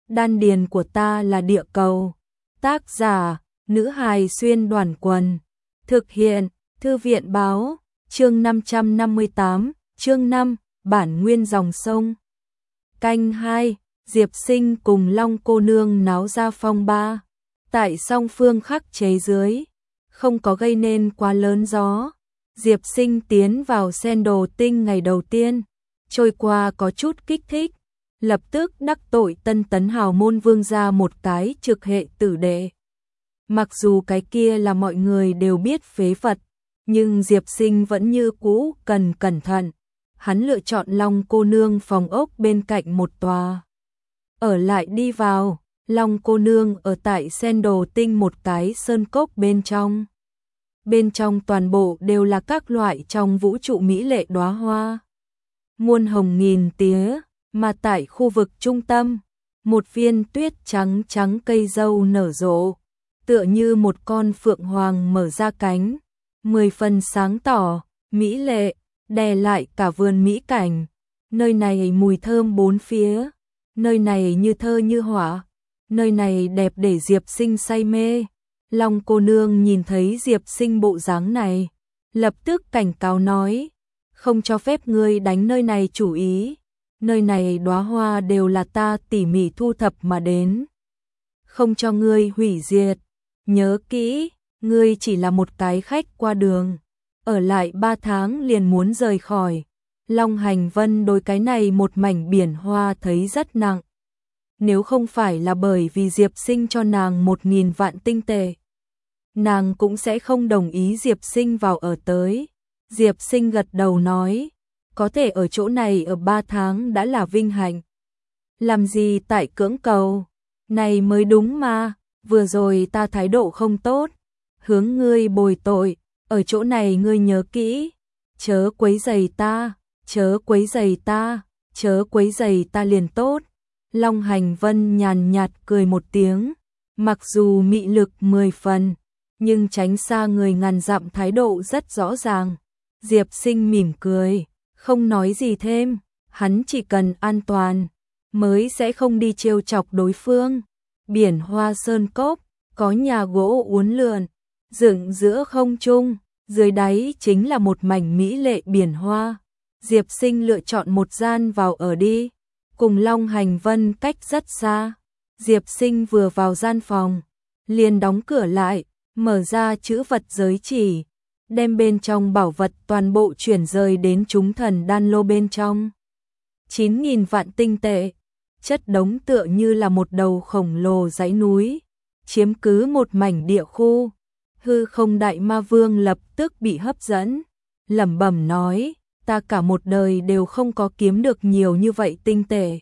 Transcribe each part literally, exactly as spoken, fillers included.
đan điền của ta là địa cầu. Tác giả, nữ hài xuyên đoàn quần. Thực hiện, thư viện báo, chương năm trăm năm mươi tám, chương năm, bản nguyên dòng sông. Canh hai, Diệp Sinh cùng Long cô nương náo ra phong ba. Tại song phương khắc chế dưới, không có gây nên quá lớn gió. Diệp Sinh tiến vào sen đồ tinh ngày đầu tiên, trôi qua có chút kích thích, lập tức đắc tội Tân Tấn Hào môn vương ra một cái trực hệ tử đệ. Mặc dù cái kia là mọi người đều biết phế vật, nhưng Diệp Sinh vẫn như cũ cần cẩn thận. Hắn lựa chọn Long cô nương phòng ốc bên cạnh một tòa. Ở lại đi vào, Long cô nương ở tại sen đồ tinh một cái sơn cốc bên trong. Bên trong toàn bộ đều là các loại trong vũ trụ mỹ lệ đóa hoa. Muôn hồng nghìn tía, mà tại khu vực trung tâm, một viên tuyết trắng trắng cây dâu nở rộ, tựa như một con phượng hoàng mở ra cánh, mười phần sáng tỏ, mỹ lệ, đè lại cả vườn mỹ cảnh. Nơi này mùi thơm bốn phía, nơi này như thơ như họa, nơi này đẹp để Diệp Sinh say mê. Long cô nương nhìn thấy Diệp Sinh bộ dáng này, lập tức cảnh cáo nói, không cho phép ngươi đánh nơi này chủ ý, nơi này đóa hoa đều là ta tỉ mỉ thu thập mà đến, không cho ngươi hủy diệt, nhớ kỹ, ngươi chỉ là một cái khách qua đường, ở lại ba tháng liền muốn rời khỏi. Long Hành Vân đối cái này một mảnh biển hoa thấy rất nặng. Nếu không phải là bởi vì Diệp Sinh cho nàng một nghìn vạn tinh tệ, nàng cũng sẽ không đồng ý Diệp Sinh vào ở tới. Diệp Sinh gật đầu nói, có thể ở chỗ này ở ba tháng đã là vinh hạnh. Làm gì tại cưỡng cầu, này mới đúng mà, vừa rồi ta thái độ không tốt, hướng ngươi bồi tội, ở chỗ này ngươi nhớ kỹ, chớ quấy rầy ta, chớ quấy rầy ta, chớ quấy rầy ta liền tốt. Long Hành Vân nhàn nhạt cười một tiếng, mặc dù mị lực mười phần, nhưng tránh xa người ngàn dặm thái độ rất rõ ràng. Diệp Sinh mỉm cười, không nói gì thêm, hắn chỉ cần an toàn, mới sẽ không đi trêu chọc đối phương. Biển hoa sơn cốc, có nhà gỗ uốn lượn, dựng giữa không trung, dưới đáy chính là một mảnh mỹ lệ biển hoa. Diệp Sinh lựa chọn một gian vào ở đi, cùng Long Hành Vân cách rất xa. Diệp Sinh vừa vào gian phòng, liền đóng cửa lại, mở ra chữ vật giới chỉ, đem bên trong bảo vật toàn bộ chuyển rời đến chúng thần đan lô bên trong. chín nghìn vạn tinh tệ, chất đống tựa như là một đầu khổng lồ dãy núi, chiếm cứ một mảnh địa khu. Hư Không Đại Ma Vương lập tức bị hấp dẫn, lẩm bẩm nói, ta cả một đời đều không có kiếm được nhiều như vậy tinh tệ.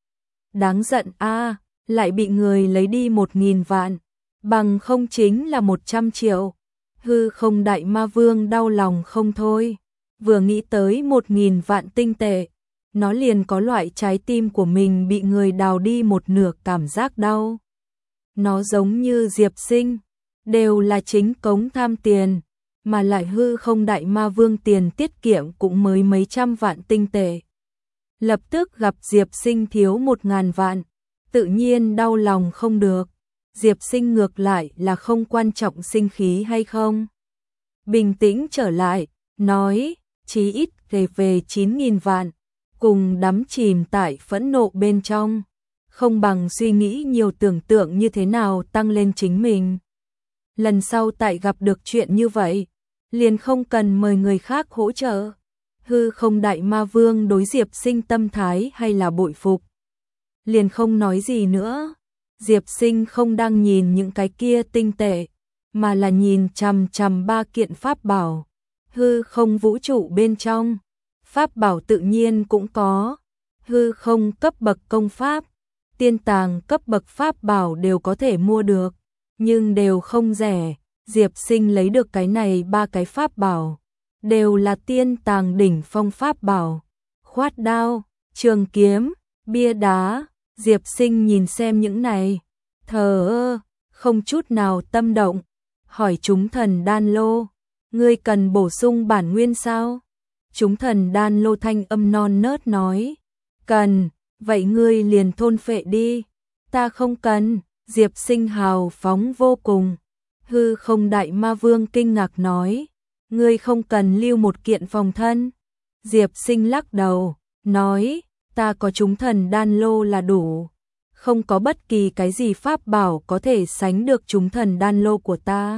Đáng giận a, lại bị người lấy đi một nghìn vạn, bằng không chính là một trăm triệu. Hư Không Đại Ma Vương đau lòng không thôi, vừa nghĩ tới một nghìn vạn tinh tệ, nó liền có loại trái tim của mình bị người đào đi một nửa cảm giác đau. Nó giống như Diệp Sinh, đều là chính cống tham tiền, mà lại Hư Không Đại Ma Vương tiền tiết kiệm cũng mới mấy trăm vạn tinh tệ. Lập tức gặp Diệp Sinh thiếu một ngàn vạn, tự nhiên đau lòng không được. Diệp Sinh ngược lại là không quan trọng sinh khí hay không. Bình tĩnh trở lại, nói, chí ít về về chín nghìn vạn, cùng đắm chìm tại phẫn nộ bên trong, không bằng suy nghĩ nhiều tưởng tượng như thế nào tăng lên chính mình. Lần sau tại gặp được chuyện như vậy, liền không cần mời người khác hỗ trợ. Hư Không Đại Ma Vương đối Diệp Sinh tâm thái hay là bội phục, liền không nói gì nữa. Diệp Sinh không đang nhìn những cái kia tinh tệ, mà là nhìn chằm chằm ba kiện pháp bảo. Hư không vũ trụ bên trong, pháp bảo tự nhiên cũng có. Hư không cấp bậc công pháp, tiên tàng cấp bậc pháp bảo đều có thể mua được, nhưng đều không rẻ. Diệp Sinh lấy được cái này ba cái pháp bảo, đều là tiên tàng đỉnh phong pháp bảo. Khoát đao, trường kiếm, bia đá. Diệp Sinh nhìn xem những này, thờ ơ, không chút nào tâm động, hỏi chúng thần đan lô, ngươi cần bổ sung bản nguyên sao? Chúng thần đan lô thanh âm non nớt nói, cần, vậy ngươi liền thôn phệ đi. Ta không cần, Diệp Sinh hào phóng vô cùng. Hư Không Đại Ma Vương kinh ngạc nói, ngươi không cần lưu một kiện phòng thân. Diệp Sinh lắc đầu, nói, ta có chúng thần đan lô là đủ. Không có bất kỳ cái gì pháp bảo có thể sánh được chúng thần đan lô của ta.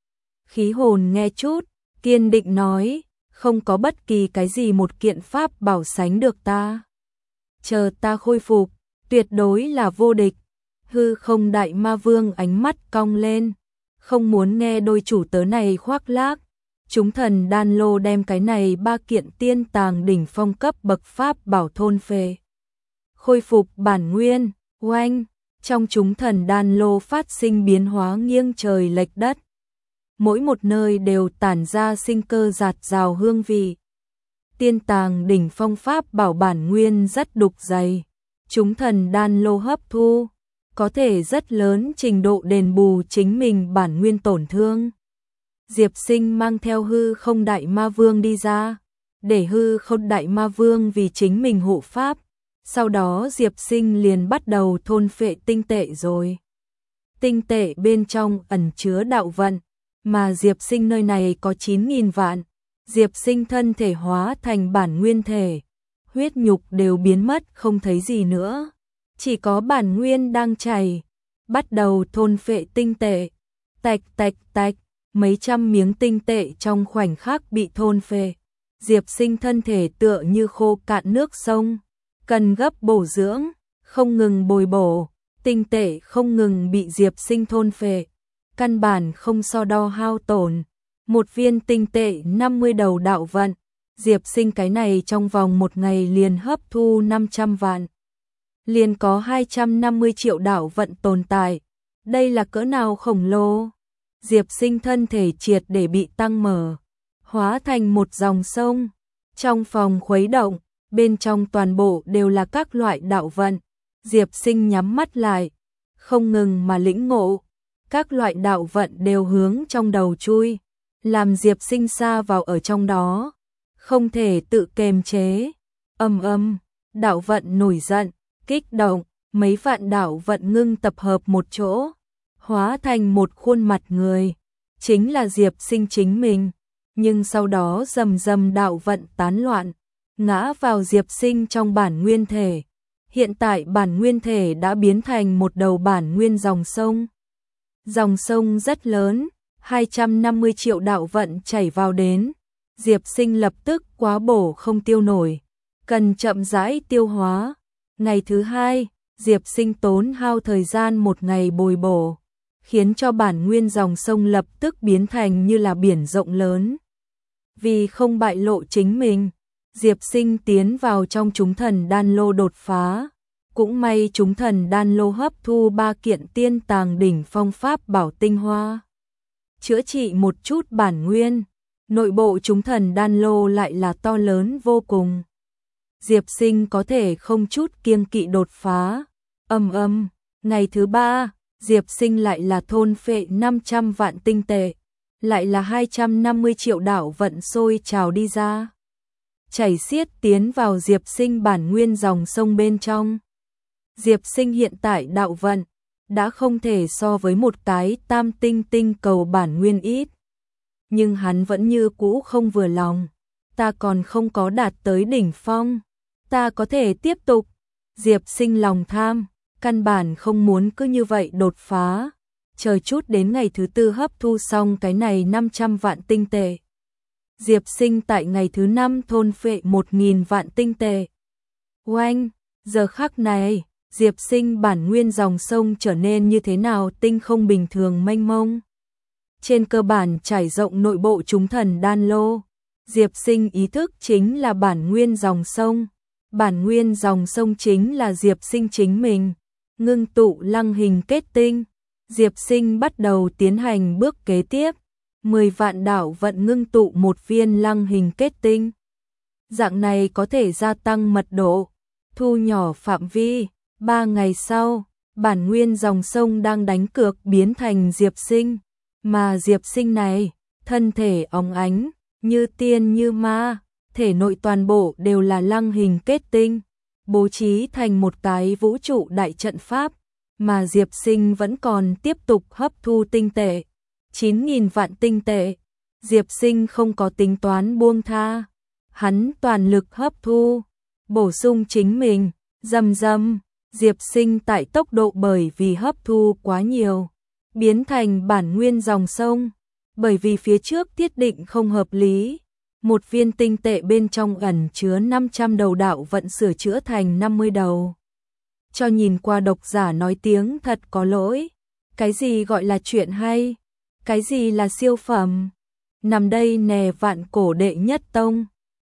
Khí hồn nghe chút, kiên định nói, không có bất kỳ cái gì một kiện pháp bảo sánh được ta. Chờ ta khôi phục, tuyệt đối là vô địch. Hư Không Đại Ma Vương ánh mắt cong lên, không muốn nghe đôi chủ tớ này khoác lác. Chúng thần đan lô đem cái này ba kiện tiên tàng đỉnh phong cấp bậc pháp bảo thôn phệ. Khôi phục bản nguyên, oanh, trong chúng thần đan lô phát sinh biến hóa nghiêng trời lệch đất. Mỗi một nơi đều tản ra sinh cơ dạt dào hương vị. Tiên tàng đỉnh phong pháp bảo bản nguyên rất đục dày. Chúng thần đan lô hấp thu, có thể rất lớn trình độ đền bù chính mình bản nguyên tổn thương. Diệp Sinh mang theo Hư Không Đại Ma Vương đi ra, để Hư Không Đại Ma Vương vì chính mình hộ pháp. Sau đó Diệp Sinh liền bắt đầu thôn phệ tinh tệ rồi. Tinh tệ bên trong ẩn chứa đạo vận, mà Diệp Sinh nơi này có chín nghìn vạn. Diệp Sinh thân thể hóa thành bản nguyên thể, huyết nhục đều biến mất không thấy gì nữa. Chỉ có bản nguyên đang chảy, bắt đầu thôn phệ tinh tệ. Tạch tạch tạch, mấy trăm miếng tinh tệ trong khoảnh khắc bị thôn phệ. Diệp Sinh thân thể tựa như khô cạn nước sông, cần gấp bổ dưỡng, không ngừng bồi bổ. Tinh tệ không ngừng bị Diệp Sinh thôn phệ, căn bản không so đo hao tổn. Một viên tinh tệ năm mươi đầu đạo vận, Diệp Sinh cái này trong vòng một ngày liền hấp thu năm trăm vạn. Liền có hai trăm năm mươi triệu đạo vận tồn tại. Đây là cỡ nào khổng lồ? Diệp Sinh thân thể triệt để bị tăng mở, hóa thành một dòng sông. Trong phòng khuấy động, bên trong toàn bộ đều là các loại đạo vận. Diệp Sinh nhắm mắt lại, không ngừng mà lĩnh ngộ. Các loại đạo vận đều hướng trong đầu chui, làm Diệp Sinh xa vào ở trong đó, không thể tự kiềm chế. Âm âm, đạo vận nổi giận, kích động, mấy vạn đạo vận ngưng tập hợp một chỗ, hóa thành một khuôn mặt người, chính là Diệp Sinh chính mình. Nhưng sau đó rầm rầm đạo vận tán loạn, ngã vào Diệp Sinh trong bản nguyên thể. Hiện tại bản nguyên thể đã biến thành một đầu bản nguyên dòng sông. Dòng sông rất lớn, hai trăm năm mươi triệu đạo vận chảy vào đến. Diệp Sinh lập tức quá bổ không tiêu nổi, cần chậm rãi tiêu hóa. Ngày thứ hai, Diệp Sinh tốn hao thời gian một ngày bồi bổ, khiến cho bản nguyên dòng sông lập tức biến thành như là biển rộng lớn. Vì không bại lộ chính mình, Diệp Sinh tiến vào trong chúng thần đan lô đột phá. Cũng may chúng thần đan lô hấp thu ba kiện tiên tàng đỉnh phong pháp bảo tinh hoa, chữa trị một chút bản nguyên. Nội bộ chúng thần đan lô lại là to lớn vô cùng. Diệp Sinh có thể không chút kiêng kỵ đột phá. Âm âm, ngày thứ ba, Diệp Sinh lại là thôn phệ năm trăm vạn tinh tệ, lại là hai trăm năm mươi triệu đạo vận sôi trào đi ra, chảy xiết tiến vào Diệp Sinh bản nguyên dòng sông bên trong. Diệp Sinh hiện tại đạo vận đã không thể so với một cái tam tinh tinh cầu bản nguyên ít. Nhưng hắn vẫn như cũ không vừa lòng. Ta còn không có đạt tới đỉnh phong, ta có thể tiếp tục. Diệp Sinh lòng tham, căn bản không muốn cứ như vậy đột phá. Chờ chút đến ngày thứ tư hấp thu xong cái này năm trăm vạn tinh tệ. Diệp Sinh tại ngày thứ năm thôn phệ một nghìn vạn tinh tệ. Oanh, giờ khắc này, Diệp Sinh bản nguyên dòng sông trở nên như thế nào tinh không bình thường mênh mông. Trên cơ bản trải rộng nội bộ chúng thần đan lô. Diệp Sinh ý thức chính là bản nguyên dòng sông. Bản nguyên dòng sông chính là Diệp Sinh chính mình. Ngưng tụ lăng hình kết tinh. Diệp Sinh bắt đầu tiến hành bước kế tiếp. mười vạn đạo vận ngưng tụ một viên lăng hình kết tinh. Dạng này có thể gia tăng mật độ, thu nhỏ phạm vi. Ba ngày sau, bản nguyên dòng sông đang đánh cược biến thành Diệp Sinh. Mà Diệp Sinh này, thân thể óng ánh, như tiên như ma, thể nội toàn bộ đều là lăng hình kết tinh, bố trí thành một cái vũ trụ đại trận pháp. mà Diệp Sinh vẫn còn tiếp tục hấp thu tinh tệ. chín nghìn vạn tinh tệ, Diệp Sinh không có tính toán buông tha. Hắn toàn lực hấp thu, bổ sung chính mình, rầm rầm, Diệp Sinh tại tốc độ bởi vì hấp thu quá nhiều, biến thành bản nguyên dòng sông, bởi vì phía trước thiết định không hợp lý. Một viên tinh tệ bên trong ẩn chứa năm trăm đầu đạo vận sửa chữa thành năm mươi đầu. Cho nhìn qua độc giả nói tiếng thật có lỗi. Cái gì gọi là chuyện hay? Cái gì là siêu phẩm? Nằm đây nè vạn cổ đệ nhất tông.